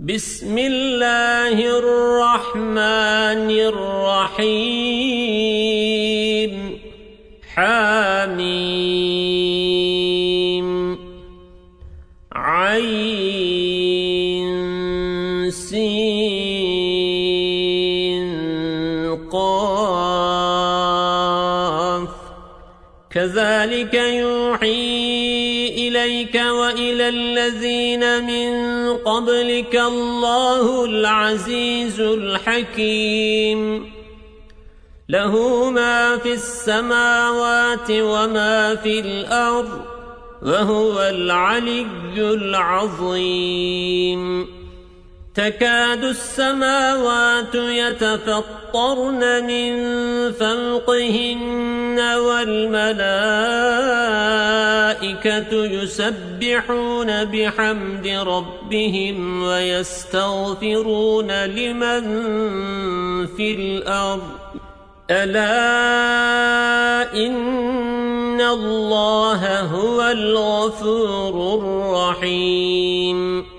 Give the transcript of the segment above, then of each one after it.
بسم الله الرحمن الرحيم حميم عين سين قاف كذلك يوحي إليك وإلى الذين من قبلك الله العزيز الحكيم له ما في السماوات وما في الأرض وهو العلي العظيم تكاد السماوات يتفطرن من فوقهن والملائكة يسبحون بحمد ربهم ويستغفرون لمن في الأرض ألا إن الله هو الغفور الرحيم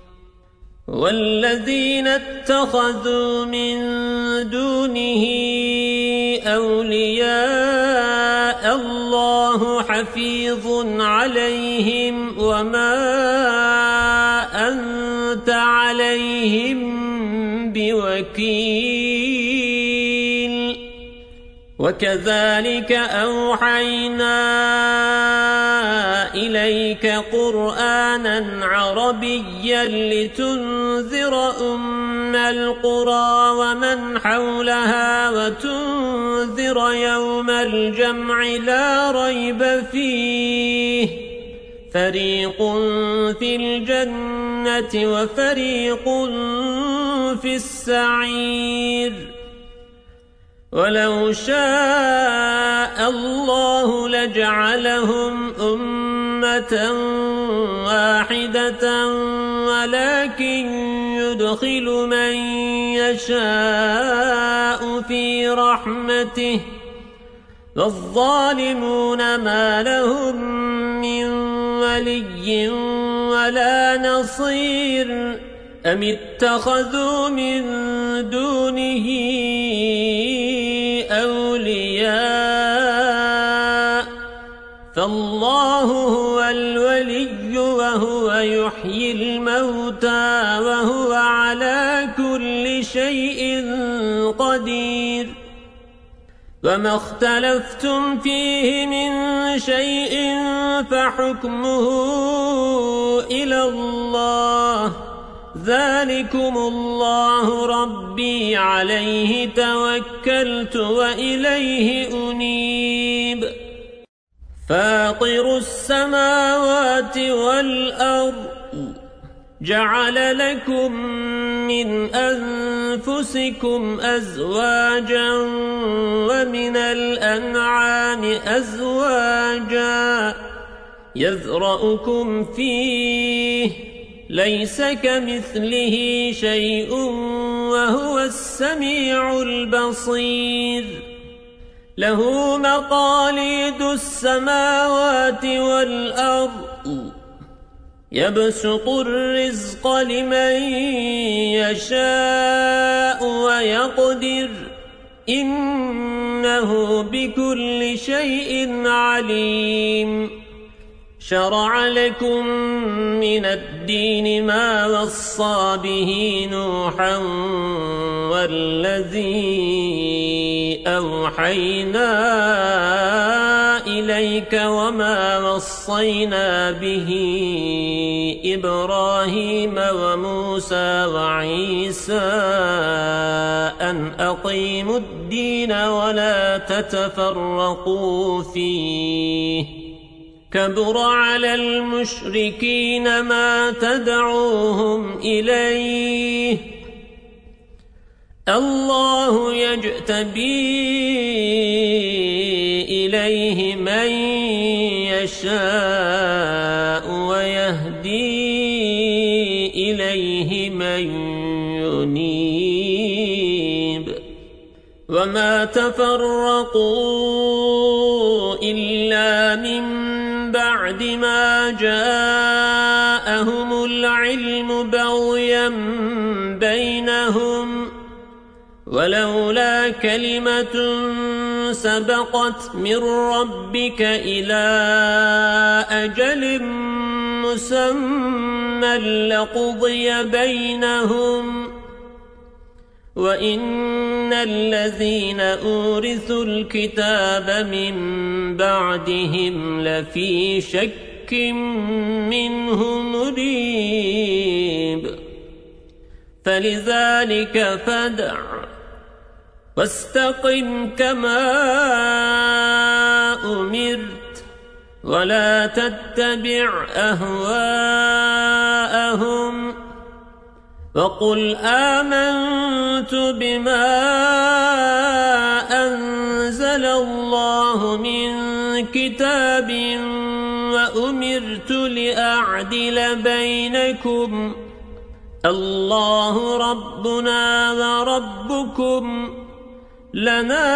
والذين اتخذوا من دونه أولياء الله حفيظ عليهم وما أنت عليهم بوكيل وكذلك أوحينا إليك قرآنا عربيا لتنذر أم القرى ومن حولها وتنذر يوم الجمع لا ريب فيه فريق في الجنة وفريق في السعير ولو شاء الله لجعلهم أمة واحدة ولكن يدخل من يشاء في رحمته والظالمون ما لهم من ولي ولا نصير أم اتخذوا من دونه أولياء فالله هو الولي وهو يحيي الموتى وهو على كل شيء قدير وما اختلفتم فيه من شيء فحكمه إلى الله ذلكم الله ربي عليه توكلت وإليه أنيب فاطر السماوات والأرض جعل لكم من أنفسكم أزواجا ومن الأنعام أزواجا يذرأكم فيه ليس كمثله شيء وهو السميع البصير له مقاليد السماوات والأرض يبسط الرزق لمن يشاء ويقدر إنه بكل شيء عليم شرع لكم من الدين ما وصى به نوحا والذي أوحينا إليك وما وصينا به إبراهيم وموسى وعيسى أن أقيموا الدين ولا تتفرقوا فيه كبر على المشركين ما تدعوهم إليه الله يجتبي إليه من يشاء ويهدي إليه من ينيب وما تفرقوا إلا من بعد ما جاءهم جاءهم العلم بغيا بينهم ولولا كلمة سبقت من ربك إلى أجل مسمى لقضي بينهم وإن الذين أورثوا الكتاب من بعدهم لفي شك منه مريب فلذلك فادع واستقم كما أمرت ولا تتبع أهواءهم وقل آمنت بما أنزل الله من كتاب وأمرت لأعدل بينكم الله ربنا وربكم لنا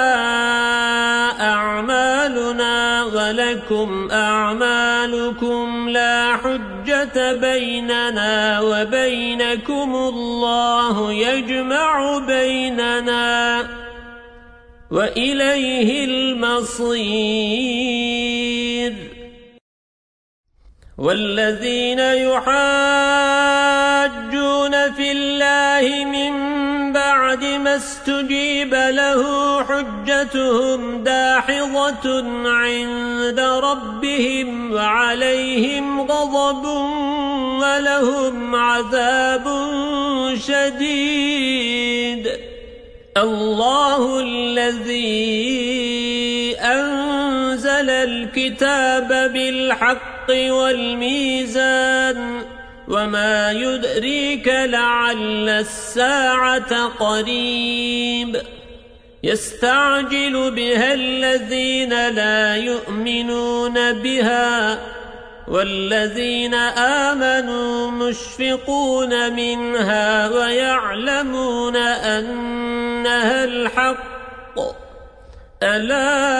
أعمالنا ولكم أعمالكم لا حجة بيننا وبينكم الله يجمع بيننا وإليه المصير والذين يحاجون في الله من بعد ما استجيب له حجتهم داحضة عند ربهم وعليهم غضب ولهم عذاب شديد الله الذي أنزل الكتاب بالحق والميزان وما يدريك لعل الساعة قريب يستعجل بها الذين لا يؤمنون بها والذين آمنوا مشفقون منها ويعلمون أنها الحق ألا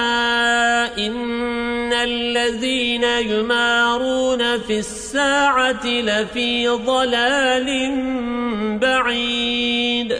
إن الذين يمارون في الساعة لفي ضلال بعيد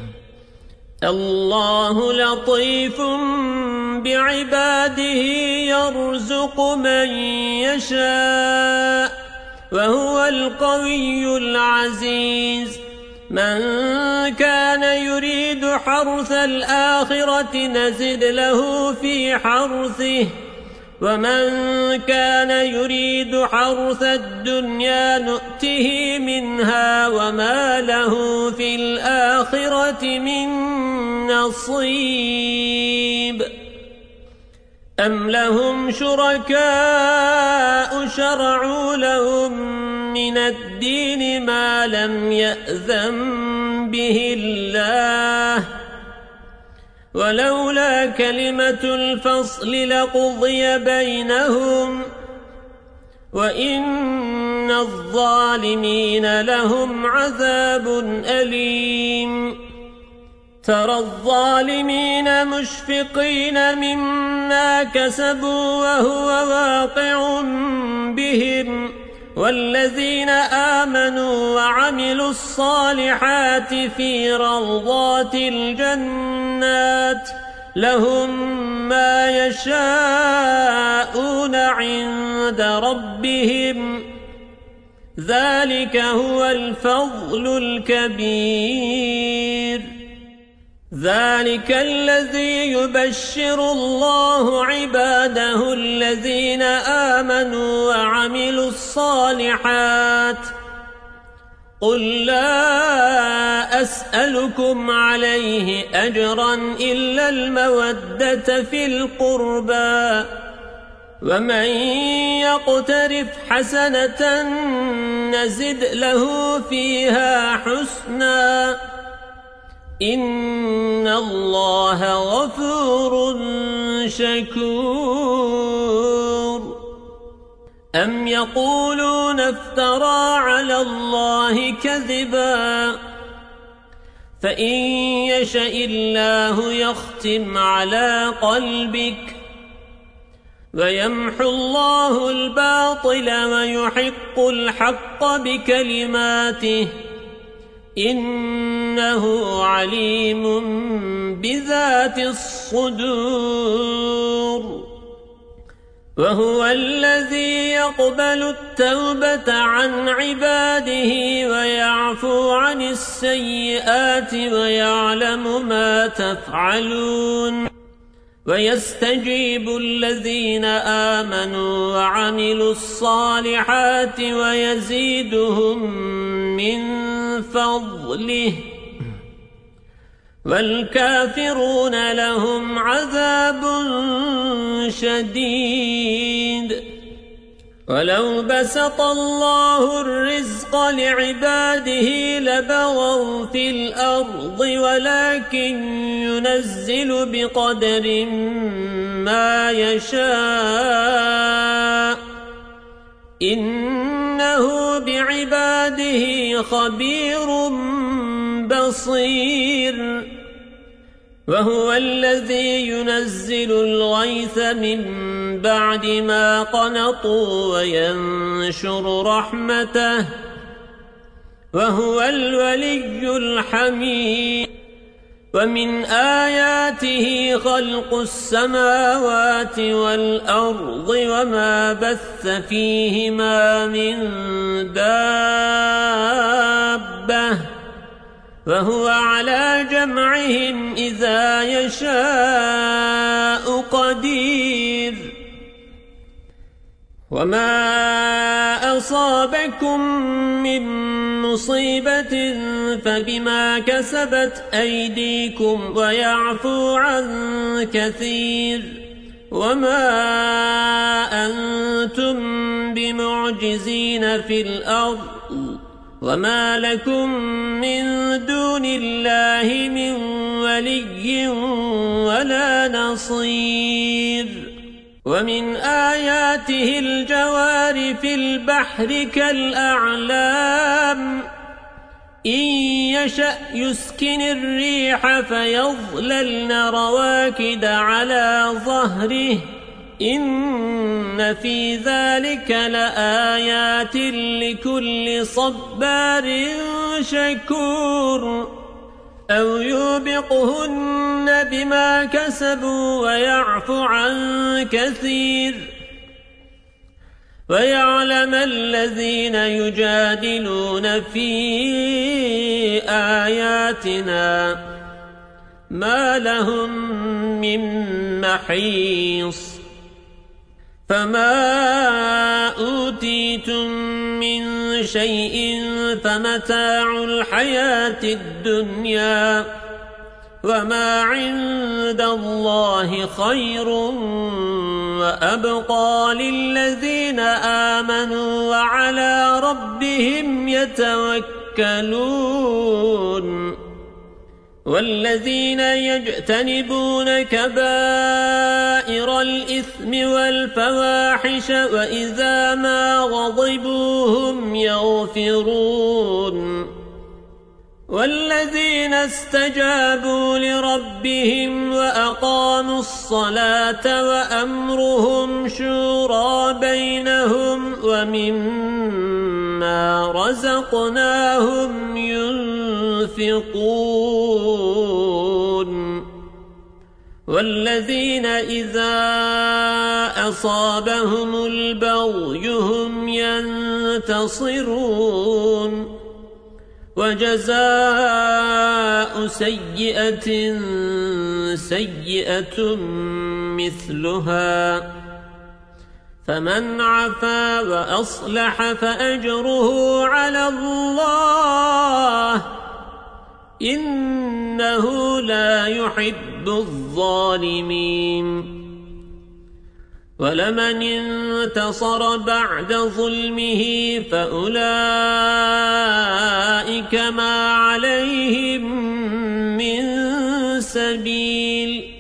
الله لطيف بعباده يرزق من يشاء وهو القوي العزيز من كان يريد حرث الآخرة نزد له في حرثه ومن كان يريد حرث الدنيا نؤته منها وما له في الآخرة من نصيب أم لهم شركاء شرعوا لهم من الدين ما لم يأذن به الله ولولا كلمة الفصل لقضي بينهم وإن الظالمين لهم عذاب أليم ترى الظالمين مشفقين مما كسبوا وهو واقع بهم والذين آمنوا وعملوا الصالحات في روضات الجنات لهم ما يشاءون عند ربهم ذلك هو الفضل الكبير ذلك الذي يبشر الله عباده الذين آمنوا وعملوا الصالحات قل لا أسألكم عليه أجرا إلا المودة في القربى ومن يقترف حسنة نزد له فيها حسنا إن الله غفور شكور أم يقولون افترى على الله كذبا فإن يشاء الله يختم على قلبك ويمحو الله الباطل ويحق الحق بكلماته إنه عليم بذات الصدور وهو الذي يقبل التوبة عن عباده ويعفو عن السيئات ويعلم ما تفعلون ويستجيب الذين آمنوا وعملوا الصالحات ويزيدهم من فضله والكافرون لهم عذاب شديد ولو بسط الله الرزق لعباده لبغوا في الأرض ولكن ينزل بقدر ما يشاء إنه بعباده خبير بصير وهو الذي ينزل الغيث من بعد ما قنطوا وينشر رحمته وهو الولي الحميد ومن آياته خلق السماوات والأرض وما بث فيهما من دابة وهو على جمعهم إذا يشاء قدير وما أصابكم من مصيبة فبما كسبت أيديكم ويعفو عن كثير وما أنتم بمعجزين في الأرض وما لكم من دون الله من ولي ولا نصير ومن آياته الجوار في البحر كالأعلام إن يشأ يسكن الريح فيظللن رواكد على ظهره إن في ذلك لآيات لكل صبار شكور أو يوبقهن بما كسبوا ويعفو عن كثير ويعلم الذين يجادلون في آياتنا ما لهم من محيص فما أوتيتم من شيء فمتاع الحياة الدنيا وما عند الله خير وأبقى للذين آمنوا وعلى ربهم يتوكلون والذين يجتنبون كبائر الإثم والفواحش وإذا ما غضبوا هم يغفرون والذين استجابوا لربهم وأقاموا الصلاة وأمرهم شورى بينهم ومما رزقناهم ينفقون والذين إذا أصابهم البغي هم ينتصرون وجزاء سيئة سيئة مثلها فمن عفا وأصلح فأجره على الله إنه لا يحب الظالمين ولمن انتصر بعد ظلمه فأولئك ما عليهم من سبيل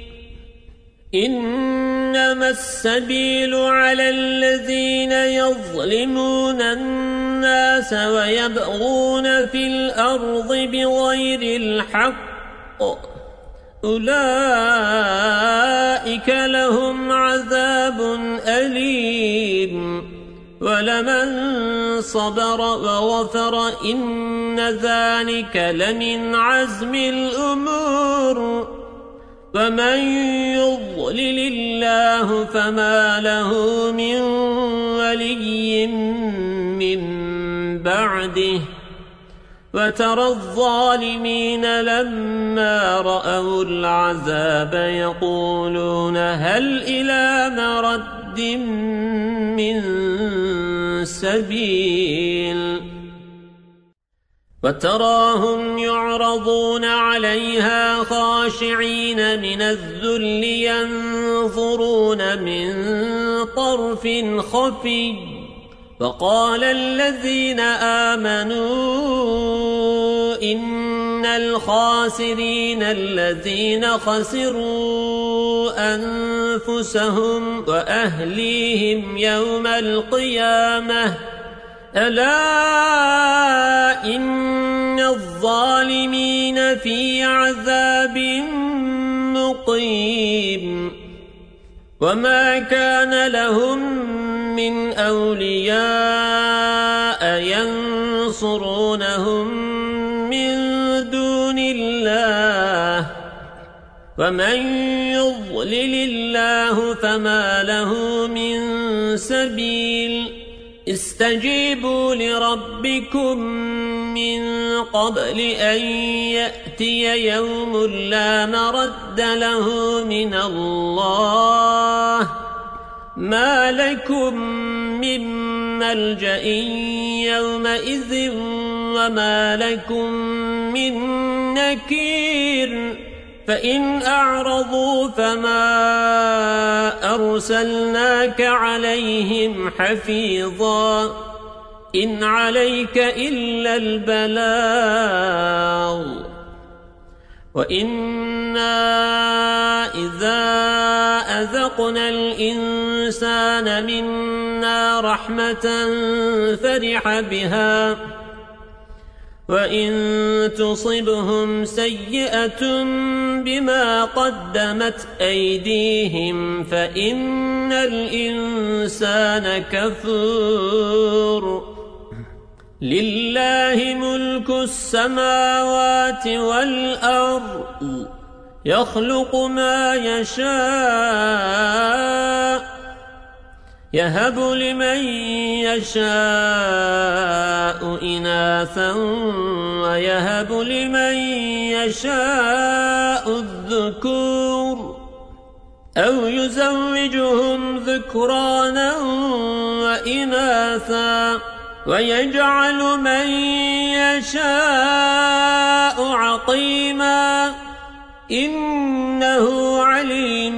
إنما السبيل على الذين يظلمون الناس ويبغون في الأرض بغير الحق أولئك لهم عذاب أليم ولمن صبر وغفر إن ذلك لمن عزم الأمور ومن يضلل الله فما له من ولي من بعده وترى الظالمين لما رأوا العذاب يقولون هل إلى مرد من سبيل وتراهم يعرضون عليها خاشعين من الذل ينظرون من طرف خفي وقال الذين آمنوا إن الخاسرين الذين خسروا أنفسهم وأهليهم يوم القيامة ألا إن الظالمين في عذاب مقيم وما كان لهم من أولياء ينصرونهم من دون الله ومن يضلل الله فما له من سبيل استجيبوا لربكم من قبل أن يأتي يوم لا مرد له من الله ما لكم من ملجأ يومئذ وما لكم من نكير فإن أعرضوا فما أرسلناك عليهم حفيظا إن عليك إلا البلاغ وإنا إذا أذقنا الإنسان منا رحمة فرح بها وإن تصبهم سيئة بما قدمت أيديهم فإن الإنسان كفور لله ملك السماوات والأرض يخلق ما يشاء يهب لمن يشاء إناثا ويهب لمن يشاء الذكور أو يزوجهم ذكرانا وإناثا ويجعل من يشاء عقيما إنه عليم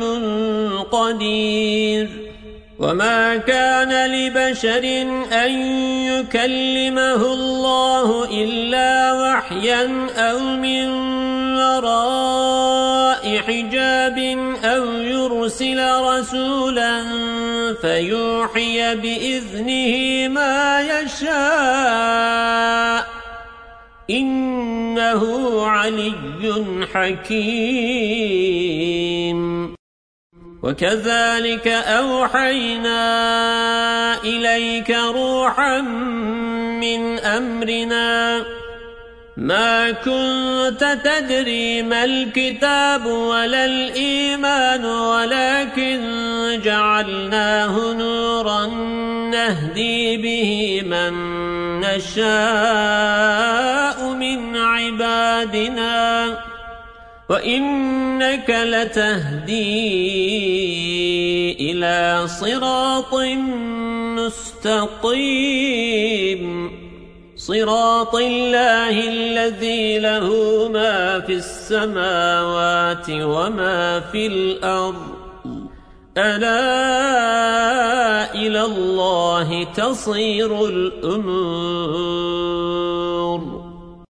قدير وما كان لبشر أن يكلمه الله إلا وحيا أو من وراء حجاب أو يرسل رسولا فيوحي بإذنه ما يشاء إنه علي حكيم وكذلك أوحينا إليك روحا من أمرنا ما كنت تدري ما الكتاب ولا الإيمان ولكن جعلناه نورا نهدي به من نشاء من عبادنا وإنك لتهدي إلى صراط مستقيم صراط الله الذي له ما في السماوات وما في الأرض ألا إلى الله تصير الأمور